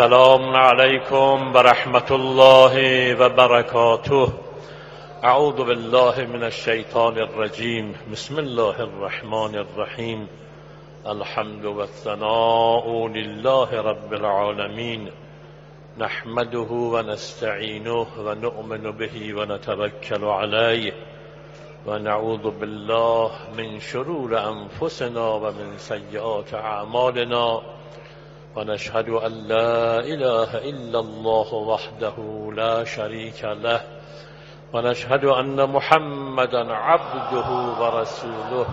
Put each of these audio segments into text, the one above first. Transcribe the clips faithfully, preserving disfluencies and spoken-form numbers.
السلام عليكم ورحمة الله وبركاته. أعوذ بالله من الشيطان الرجيم. بسم الله الرحمن الرحيم. الحمد والثناء لله رب العالمين، نحمده ونستعينه ونؤمن به ونتوكل عليه ونعوذ بالله من شرور أنفسنا ومن سيئات أعمالنا، ونشهد أن لا إله إلا الله وحده لا شريك له، ونشهد أن محمدا عبده ورسوله.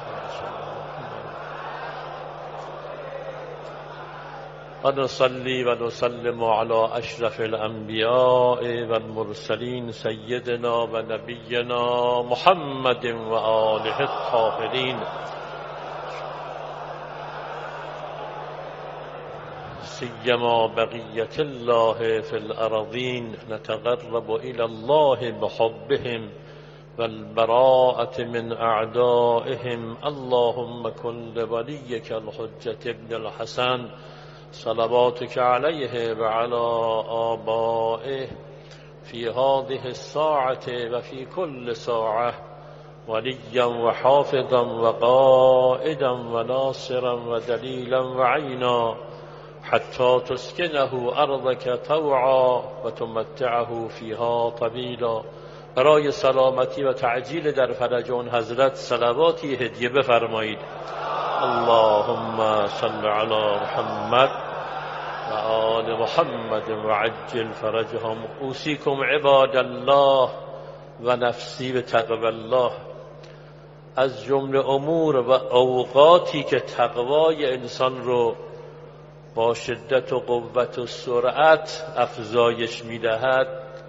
ونصلي ونسلم على أشرف الأنبياء والمرسلين سيدنا ونبينا محمد وآله الطاهرين، سيما بقية الله في الأرضين. نتقرب إلى الله بحبهم والبراءة من أعدائهم. اللهم كن لوليك الحجة ابن الحسن صلواتك عليه وعلى آبائه في هذه الساعة وفي كل ساعة وليا وحافظا وقائدا وناصرا ودليلا وعينا، حتى تسكنه أرضك طوعا وتمتعه فيها طویلا. برای سلامتی و تعجیل در فرج اون حضرت صلواتی هدیه بفرمایید. اللهم صل على محمد و آل محمد وعجل فرجهم. اوصیکم عباد الله و نفسی بتقوی الله. از جمله امور و اوقاتی که تقوای انسان رو با شدت و قوت و سرعت افزایش می‌دهد،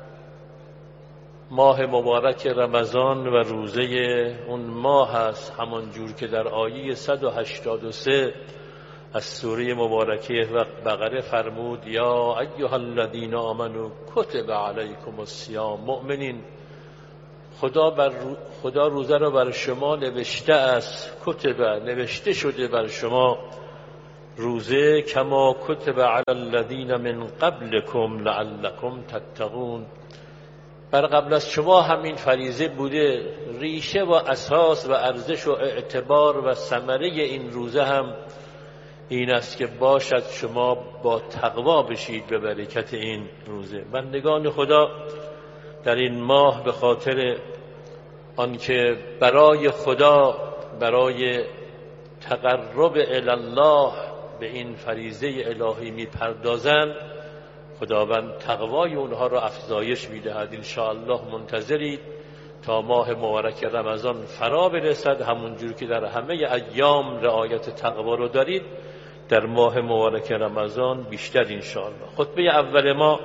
ماه مبارک رمضان و روزه اون ماه است، همان جور که در آیه صد و هشتاد و سه از سوره مبارکه بقره فرمود: یا ایها الذین آمنوا کتب علیکم الصیام. مؤمنین، خدا بر خدا روزه رو بر شما نوشته است، کتب نوشته شده بر شما روزه، کما کتب علی الذین من قبلکم لعلکم تتقون. بر قبل از شما همین فریضه بوده. ریشه و اساس و ارزش و اعتبار و ثمره این روزه هم این است که باشد شما با تقوا بشید به برکت این روزه. بندگان خدا در این ماه به خاطر آنکه برای خدا، برای تقرب الی الله به این فریضه الهی میپردازند، خداوند تقوای اونها را افزایش میدهد. ان شاء الله منتظرید تا ماه مبارک رمضان فرا برسد. همونجور که در همه ایام رعایت تقوا رو دارید، در ماه مبارک رمضان بیشتر ان شاء الله. خطبه اول ما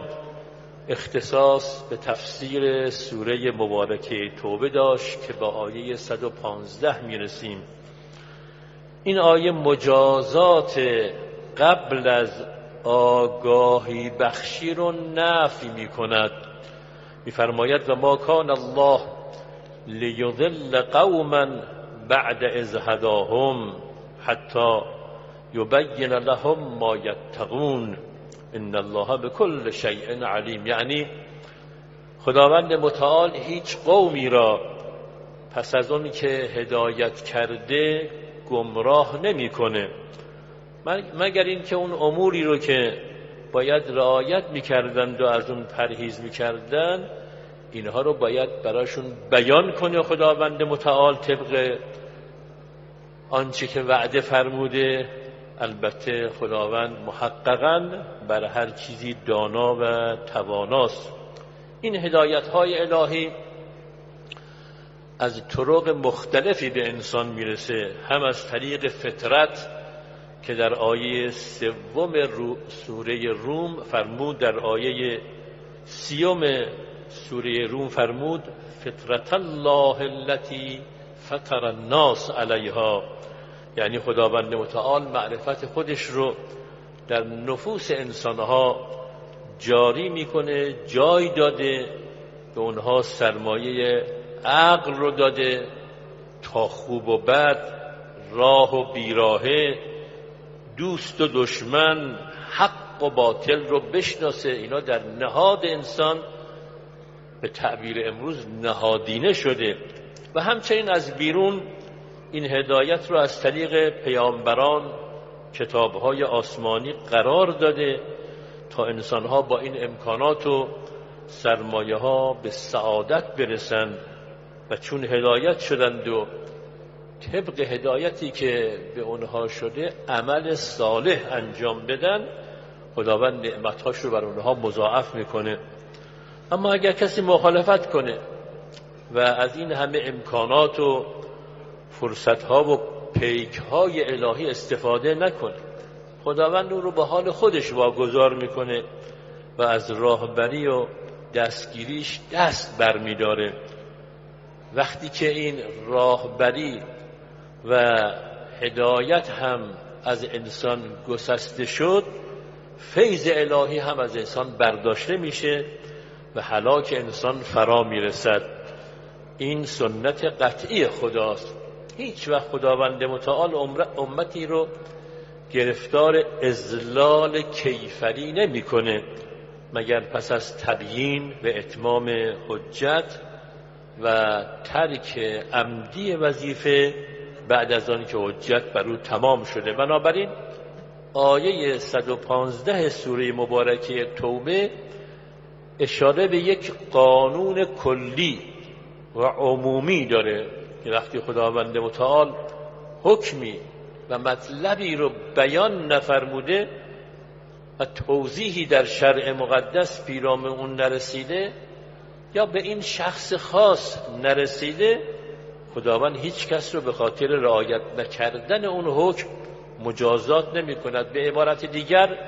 اختصاص به تفسیر سوره مبارکه توبه داشت که با آیه صد و پانزده میرسیم. این آیه مجازات قبل از آگاهی بخشی رو نفی می کند. می فرماید: و ما کان الله لیضل قوما بعد اذ هداهم حتی یبین لهم ما یتقون ان الله بكل شیء علیم. یعنی خداوند متعال هیچ قومی را پس از اون که هدایت کرده گمراه نمی کنه، مگر این که اون اموری رو که باید رعایت میکردند و از اون پرهیز میکردند، اینها رو باید براشون بیان کنه خداوند متعال طبق آنچه که وعده فرموده. البته خداوند محققاً بر هر چیزی دانا و تواناست. این هدایت های الهی از طرق مختلفی به انسان میرسه، هم از طریق فطرت که در آیه سوم سوره روم فرمود، در آیه سیوم سوره روم فرمود: فطرت الله التي فطر الناس علیها. یعنی خداوند متعال معرفت خودش رو در نفوس انسانها جاری میکنه، جای داده، به اونها سرمایه عقل رو داده تا خوب و بد، راه و بیراهه، دوست و دشمن، حق حق و باطل رو بشناسه. اینا در نهاد انسان به تعبیر امروز نهادینه شده و همچنین از بیرون این هدایت رو از طریق پیامبران، کتاب‌های آسمانی قرار داده تا انسان‌ها با این امکانات و سرمایه‌ها به سعادت برسند و چون هدایت شدند و طبق هدایتی که به اونها شده عمل صالح انجام بدن، خداوند نعمت‌هاش رو بر اونها مضاعف میکنه. اما اگر کسی مخالفت کنه و از این همه امکانات و فرصت‌ها و پیک‌های الهی استفاده نکنه، خداوند اون رو به حال خودش واگذار میکنه و از راهبری و دستگیریش دست برمیداره. وقتی که این راهبری و هدایت هم از انسان گسسته شد، فیض الهی هم از انسان برداشته میشه و هلاک انسان فرا میرسد. این سنت قطعی خداست. هیچ وقت خداوند متعال امتی رو گرفتار اذلال کیفری نمی کنه مگر پس از تبیین و اتمام حجت و ترک عمدی وظیفه بعد از آن که حجت بر او تمام شده. بنابراین آیه صد و پانزده سوره مبارکه توبه اشاره به یک قانون کلی و عمومی داره که وقتی خداوند متعال حکمی و مطلبی رو بیان نفرموده و توضیحی در شرع مقدس پیرام اون نرسیده یا به این شخص خاص نرسیده، خداوند هیچ کس رو به خاطر رعایت نکردن اون حکم مجازات نمی کند. به عبارت دیگر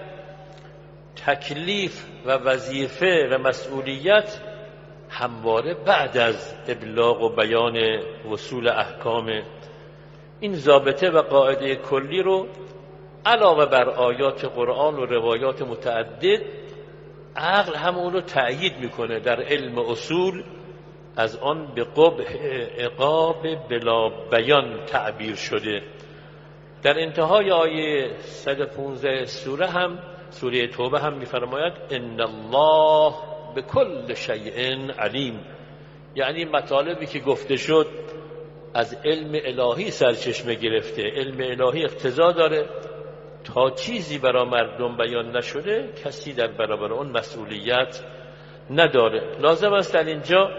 تکلیف و وظیفه و مسئولیت همواره بعد از ابلاغ و بیان وصول احکام. این ضابطه و قاعده کلی رو علاوه بر آیات قرآن و روایات متعدد، عقل هم اون رو تأیید میکنه. در علم اصول از آن به قبح عقاب بلا بیان تعبیر شده. در انتهای آیه صد و پانزده سوره هم سوره توبه هم میفرماید ان الله بكل شیء علیم، یعنی مطالبی که گفته شد از علم الهی سرچشمه گرفته. علم الهی اقتضا داره تا چیزی برای مردم بیان نشده کسی در برابر اون مسئولیت نداره. لازم است در اینجا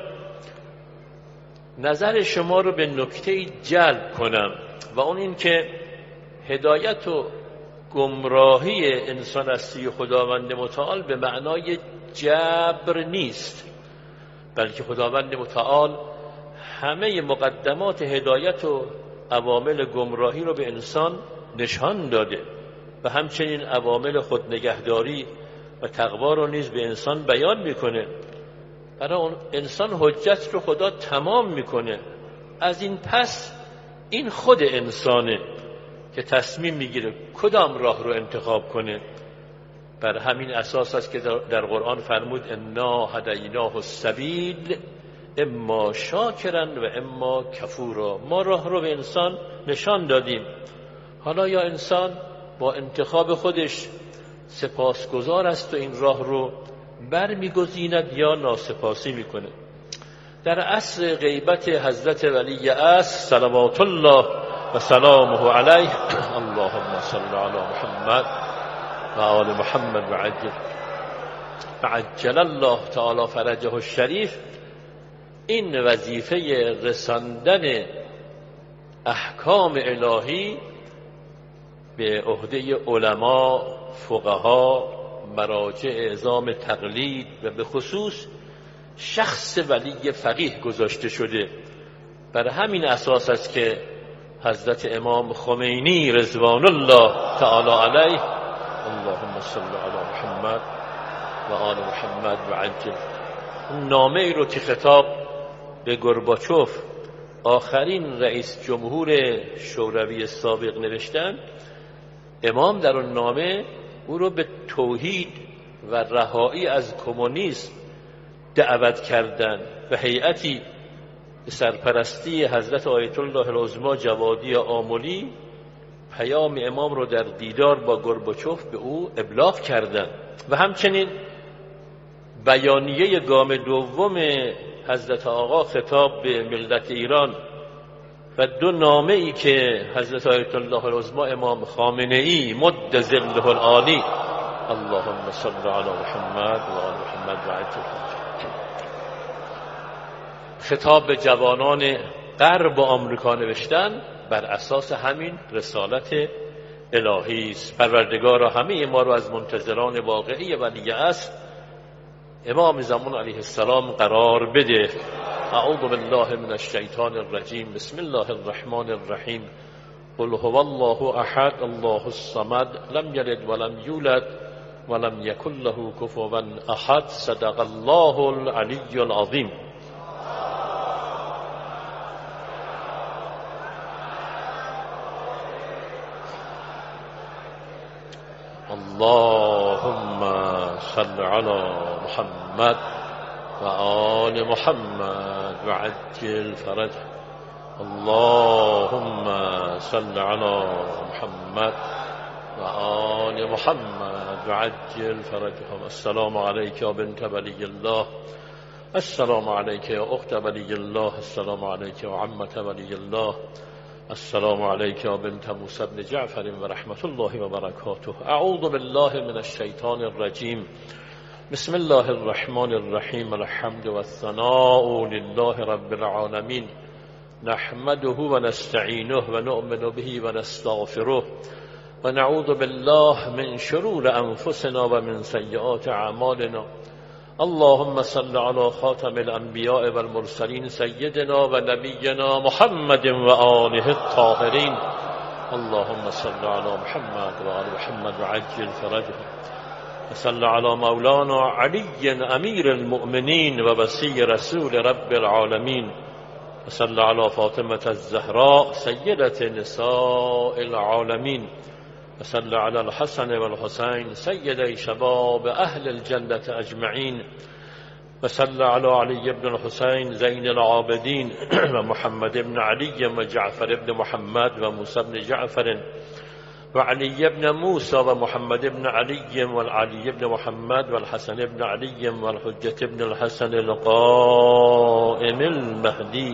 نظر شما رو به نکته جلب کنم و اون این که هدایت و گمراهی انسان از سوی خداوند متعال به معنای جبر نیست، بلکه خداوند متعال همه مقدمات هدایت و عوامل گمراهی رو به انسان نشان داده و همچنین عوامل خود نگهداری و تقوا رو نیز به انسان بیان میکنه. برای اون انسان حجت رو خدا تمام میکنه. از این پس این خود انسانه که تصمیم میگیره کدام راه رو انتخاب کنه. بر همین اساس است که در قرآن فرمود انا هدیناه السبیل اما شاکرا و اما کفورا. ما راه رو به انسان نشان دادیم. حالا یا انسان با انتخاب خودش سپاسگزار است و این راه رو برمیگزیند یا ناسپاسی میکنه. در عصر غیبت حضرت ولی اصل صلوات الله و سلامه علیه، اللهم صل علی محمد و آل محمد و عجل و عجل الله تعالی فرجه الشریف، این وظیفه رساندن احکام الهی به عهده علما، فقها، مراجع اعظام تقلید و به خصوص شخص ولی فقیه گذاشته شده. بر همین اساس است که حضرت امام خمینی رضوان الله تعالی علیه، اللهم صل علی محمد و آل محمد و عجل، نامه ای رو که خطاب به گورباچوف آخرین رئیس جمهور شوروی سابق نوشتن، امام در اون نامه او رو به توحید و رهایی از کمونیسم دعوت کردند و هیئتی به سرپرستی حضرت آیت الله العظما جوادی آملی پیام امام رو در دیدار با گورباچوف به او ابلاغ کردند. و همچنین بیانیه گام دوم حضرت آقا خطاب به ملت ایران و دو نامه ای که حضرت آیت الله العظما امام خامنه ای مد ظله العالی اللهم صل علی محمد و آل محمد و عجل خطاب به جوانان غرب و آمریکا نوشتن، بر اساس همین رسالت الهی است. پروردگارا همه ما رو از منتظران واقعی ولی اصل امام زمان علیه السلام قرار بده. اعوذ بالله من الشیطان الرجیم. بسم الله الرحمن الرحیم. قل هو الله احد الله الصمد لم یلد ولم یولد ولم یکن له کفوا احد. صدق الله العلی العظیم. اللهم صل علی محمد و آل محمد و عجل فرج. اللهم صل علی محمد و آل محمد و عجل فرجهم. السلام علیک یا بنت ولی الله، السلام علیک یا اخت ولی الله، السلام علیک یا عمت ولی الله، السلام علیک یا بنت موسی بن جعفر و رحمت الله و برکاته. اعوذ بالله من الشیطان الرجیم. بسم الله الرحمن الرحیم. الحمد و الثناء لله رب العالمین. نحمده و نستعینه و نؤمن به و نستغفره و نعوذ بالله من شرور انفسنا و من سیئات اعمالنا. اللهم صل علی خاتم الانبیاء والمرسلین سیدنا و نبینا محمد و آله الطاهرین. اللهم صل علی محمد و آل محمد و عجل فرجهم. و صل علی مولانا علی امیر المؤمنین و وصی رسول رب العالمین. و صل علی فاطمه الزهراء سیدة نساء العالمین. و صل علی الحسن و الحسین سیدی شباب اهل الجنة اجمعین. و صل علی علی بن الحسین زین العابدین و محمد بن علی و جعفر بن محمد و موسی بن جعفر و علی بن موسی و محمد بن علی و علی بن محمد و الحسن بن علی و الحجة بن الحسن القائم المهدی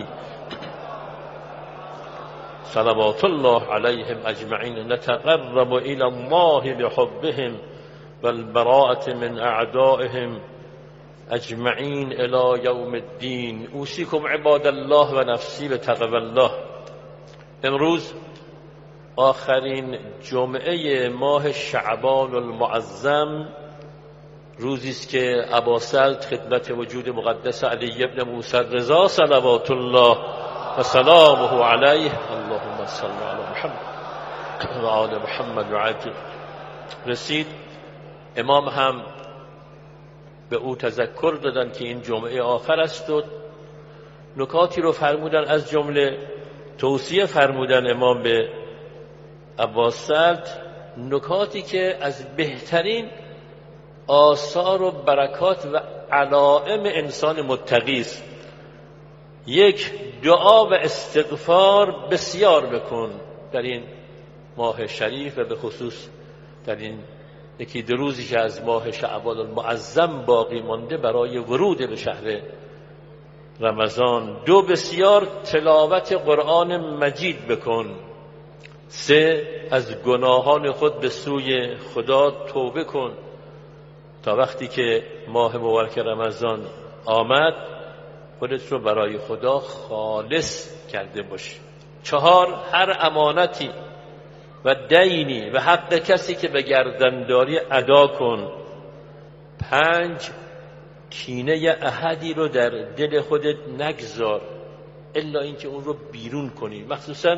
صلوات الله علیهم اجمعین. نتقرب الی الله بحبهم والبراءة من اعدائهم اجمعین الی یوم الدین. اوصیکم عباد الله و نفسی بتقوی الله. امروز آخرین جمعه ماه شعبان المعظم، روزی است که ابا سلط خدمت وجود مقدس علی ابن موسی رضا صلوات الله و سلامه علیه اللهم صل علی محمد و آل محمد و عجل رسید. امام هم به او تذکر دادن که این جمعه آخر است و نکاتی رو فرمودن، از جمله توصیه فرمودن امام به ابا سلط نکاتی که از بهترین آثار و برکات و علائم انسان متقی است. یک، دعا و استغفار بسیار بکن در این ماه شریف و به خصوص در این یکی دو روزی که از ماه شعبان المعظم باقی مانده برای ورود به شهر رمضان. دو، بسیار تلاوت قرآن مجید بکن. سه، از گناهان خود به سوی خدا توبه کن تا وقتی که ماه مبارک رمضان آمد خودت رو برای خدا خالص کرده باش. چهار، هر امانتی و دینی و حق کسی که به گردنداری ادا کن. پنج، کینه احدی رو در دل خودت نگذار الا اینکه اون رو بیرون کنی، مخصوصا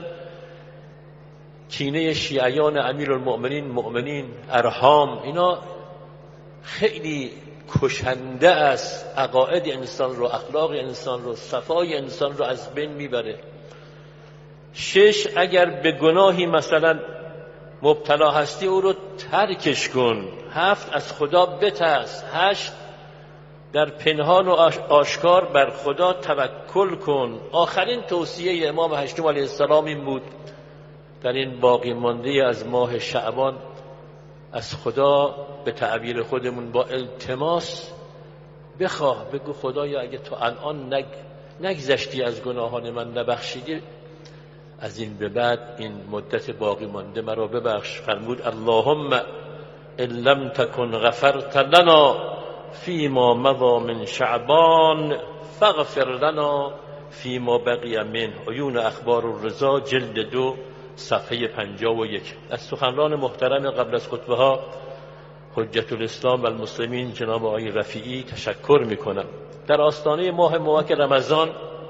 کینه شیعیان امیرالمؤمنین مؤمنین ارحام. اینا خیلی کشنده است، عقاید انسان رو، اخلاق انسان رو، صفای انسان رو از بین میبره. شش، اگر به گناهی مثلا مبتلا هستی او رو ترکش کن. هفت، از خدا بترس. هشت، در پنهان و آشکار بر خدا توکل کن. آخرین توصیه امام هشتم علیه السلام این بود در این باقی مانده از ماه شعبان از خدا به تعبیر خودمون با التماس بخواه، بگو خدایا اگه تو الان نگ نگذشتی از گناهان من، نبخشیدی، از این به بعد این مدت باقی مانده مرا ببخش. فرمود اللهم ان لم تکن غفرت لنا فیما مضی من شعبان فاغفر لنا فیما بقی منه. عیون اخبار الرضا جلد دو صفحه پنجاه و یک. از سخنران محترم قبل از خطبه ها حجت الاسلام و المسلمین جناب آقای رفیعی تشکر میکنم. در آستانه ماه مبارک رمضان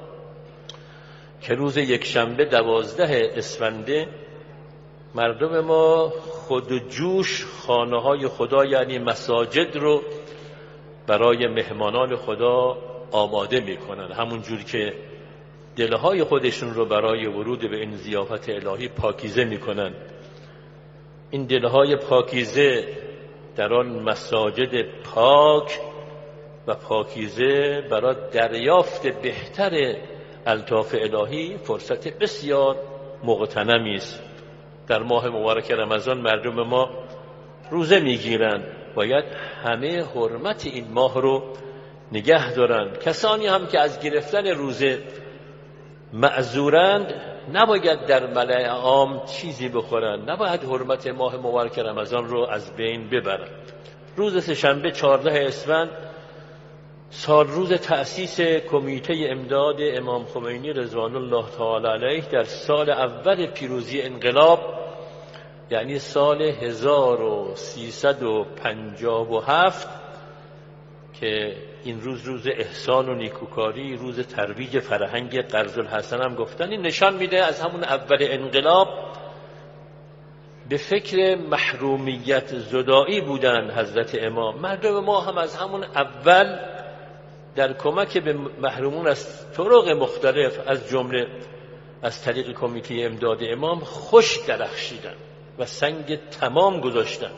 که روز یکشنبه دوازده اسفنده، مردم ما خود و جوش خانه های خدا یعنی مساجد رو برای مهمانان خدا آماده میکنن، همون جور که دلهای خودشون رو برای ورود به این ضیافت الهی پاکیزه میکنن. این دلهای پاکیزه در آن مساجد پاک و پاکیزه برای دریافت بهتر الطاف الهی فرصت بسیار مغتنمی است. در ماه مبارک رمضان مردم ما روزه میگیرند، باید همه حرمت این ماه رو نگه دارند. کسانی هم که از گرفتن روزه معذورند نباید در ملأ عام چیزی بخورند، نباید حرمت ماه مبارک رمضان رو از بین ببرند. روز سه‌شنبه چهاردهم اسفند سال روز تأسیس کمیته امداد امام خمینی رضوان الله تعالی علیه در سال اول پیروزی انقلاب، یعنی سال هزار و سیصد و پنجاه و هفت، که این روز روز احسان و نیکوکاری، روز ترویج فرهنگ قرض الحسن هم گفتن، این نشان میده از همون اول انقلاب به فکر محرومیت زدایی بودن حضرت امام. مردم ما هم از همون اول در کمک به محرومون از طرق مختلف از جمله از طریق کمیته امداد امام خوش درخشیدن و سنگ تمام گذاشتن.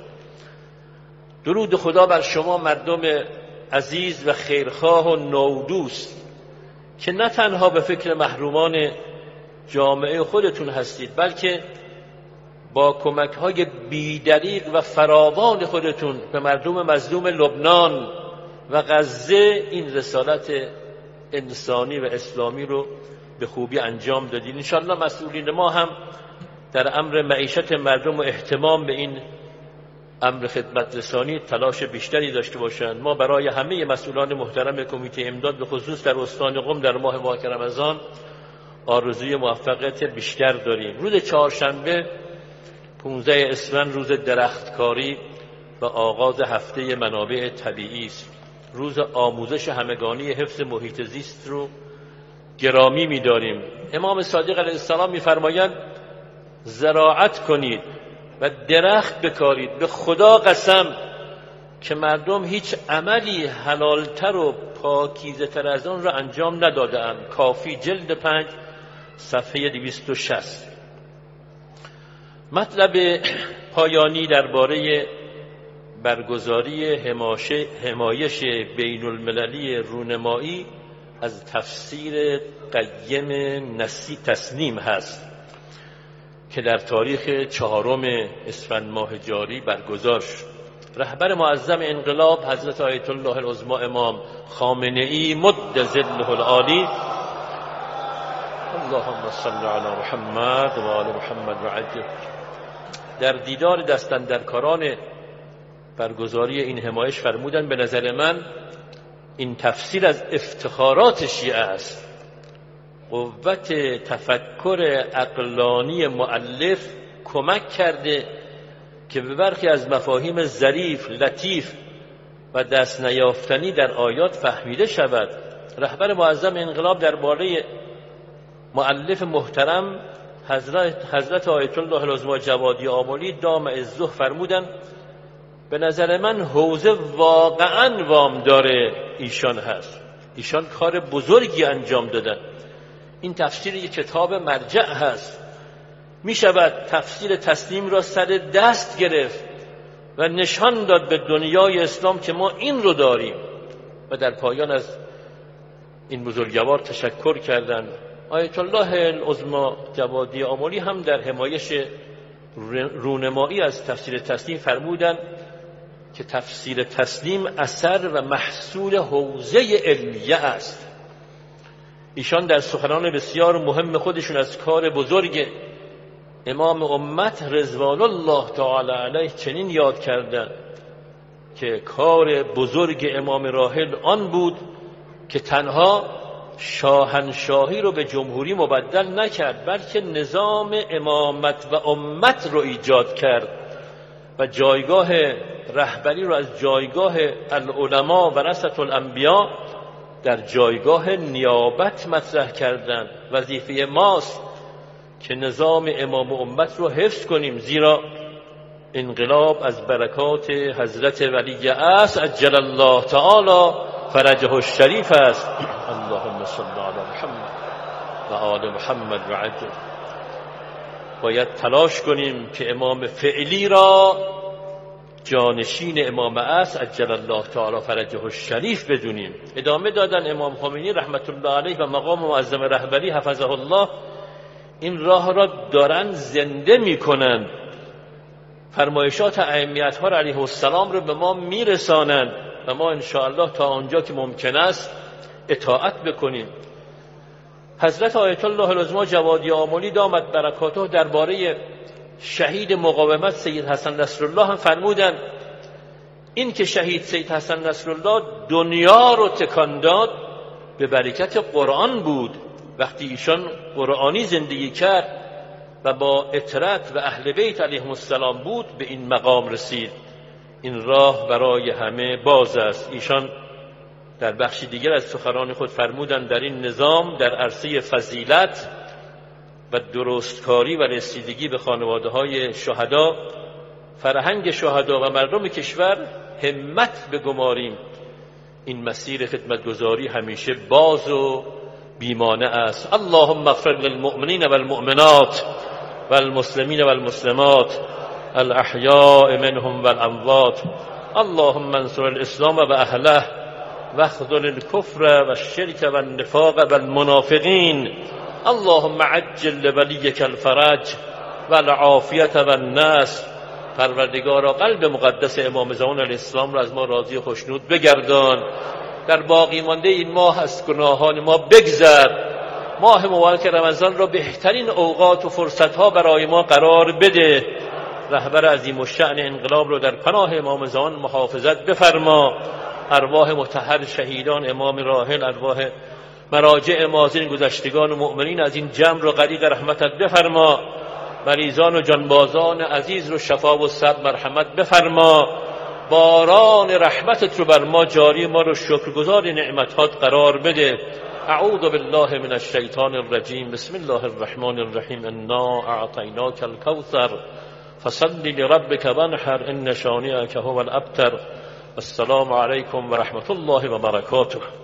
درود خدا بر شما مردم عزیز و خیرخواه و نودوست که نه تنها به فکر محرومان جامعه خودتون هستید، بلکه با کمک‌های بی‌دریغ و فراوان خودتون به مردم مظلوم لبنان و غزه این رسالت انسانی و اسلامی رو به خوبی انجام دادین. انشاءالله مسئولین ما هم در امر معیشت مردم و اهتمام به این امر خدمت رسانی تلاش بیشتری داشته باشند. ما برای همه مسئولان محترم کمیته امداد به خصوص در استان قم در ماه مبارک رمضان آرزوی موفقیت بیشتر داریم. روز چهارشنبه پانزده اسفند روز درختکاری و آغاز هفته منابع طبیعی است. روز آموزش همگانی حفظ محیط زیست رو گرامی می‌داریم. امام صادق علیه السلام می‌فرمایند زراعت کنید و درخت بکارید. به خدا قسم که مردم هیچ عملی حلالتر و پاکیزه تر از آن را انجام نداده‌اند. کافی جلد پنج صفحه دویست و شصت. مطلب پایانی درباره برگزاری حمایش بین المللی رونمایی از تفسیر قیم نسی تسنیم هست که در تاریخ چهارم اسفند ماه جاری برگزار شد. رهبر معظم انقلاب حضرت آیت الله العظما امام خامنه ای مد ظله العالی، اللهم صل علی محمد و آل محمد و عجل، در دیدار دستاندرکاران برگزاری این حمایش فرمودند به نظر من این تفسیر از افتخارات شیعه است. قوت تفکر عقلانی مؤلف کمک کرده که به برخی از مفاهیم ظریف، لطیف و دست نیافتنی در آیات فهمیده شود. رهبر معظم انقلاب درباره مؤلف محترم حضرت حضرت آیت الله العظما جوادی آملی دام عزه فرمودند به نظر من حوزه واقعا وامدار ایشان هست. ایشان کار بزرگی انجام دادن. این تفسیر یک کتاب مرجع هست. می شود تفسیر تسلیم را سر دست گرفت و نشان داد به دنیای اسلام که ما این رو داریم. و در پایان از این بزرگوار تشکر کردند. آیت الله العظما جوادی آملی هم در حمایش رونمایی از تفسیر تسلیم فرمودند که تفسیر تسلیم اثر و محصول حوزه علمیه است. ایشان در سخنان بسیار مهم خودشون از کار بزرگ امام امت رضوان الله تعالی علیه چنین یاد کردند که کار بزرگ امام راحل آن بود که تنها شاهنشاهی رو به جمهوری مبدل نکرد، بلکه نظام امامت و امت رو ایجاد کرد و جایگاه رهبری رو از جایگاه العلماء ورثة الانبیاء در جایگاه نیابت مطرح کردند. وظیفه ماست که نظام امام و امت رو حفظ کنیم، زیرا انقلاب از برکات حضرت ولی عصر عجل الله تعالی فرجه الشریف است. اللهم صل علی محمد و آل محمد و عجل. باید تلاش کنیم که امام فعلی را جانشین امام عصر عجل الله تعالی فرجه الشریف بدونیم. ادامه دادن امام خمینی رحمت الله علیه و مقام معظم رهبری حفظه الله این راه را دارن زنده میکنند، فرمایشات ائمه ها علیه السلام رو به ما میرسانند و ما انشاءالله تا آنجا که ممکن است اطاعت بکنیم. حضرت آیت الله العظما جوادی آملی دامت برکاته درباره شهید مقاومت سید حسن نصرالله هم فرمودند این که شهید سید حسن نصرالله دنیا رو تکان داد به برکت قرآن بود. وقتی ایشان قرآنی زندگی کرد و با اطرت و اهل بیت علیهم السلام بود به این مقام رسید. این راه برای همه باز است. ایشان در بخشی دیگر از سخنان خود فرمودند در این نظام در عرصه فضیلت و درستکاری و رسیدگی به خانواده های شهدا، فرهنگ شهدا و مردم کشور همت بگماریم. این مسیر خدمتگزاری همیشه باز و بیمانه است. اللهم اغفر للمؤمنین والمؤمنات والمسلمین والمسلمات الاحیاء منهم والاموات. اللهم انصر الاسلام و اهله واخذل الكفر والشرك والنفاق والمنافقین. اللهم عجل لولیک الفرج والعافیت والنصر. پروردگارا قلب مقدس امام زمان علیه السلام را از ما راضی و خوشنود بگردان. در باقی مانده این ماه از گناهان ما بگذر. ماه مبارک رمضان را بهترین اوقات و فرصتها برای ما قرار بده. رهبر عظیم الشأن انقلاب رو در پناه امام زمان محافظت بفرما. ارواح مطهر شهیدان امام راحل، ارواح مراجع ماضین گذشتگان و مؤمنین از این جمع رو غریق رحمتت بفرما. مریضان و جانبازان عزیز رو شفا و صبر مرحمت بفرما. باران رحمتت رو بر ما جاری، ما رو شکرگزار نعمتات قرار بده. اعوذ بالله من الشیطان الرجیم. بسم الله الرحمن الرحیم. انا اعطیناک الکوثر فصل لربک وانحر ان شانئک هو الابتر. السلام علیکم و رحمت الله و برکاته.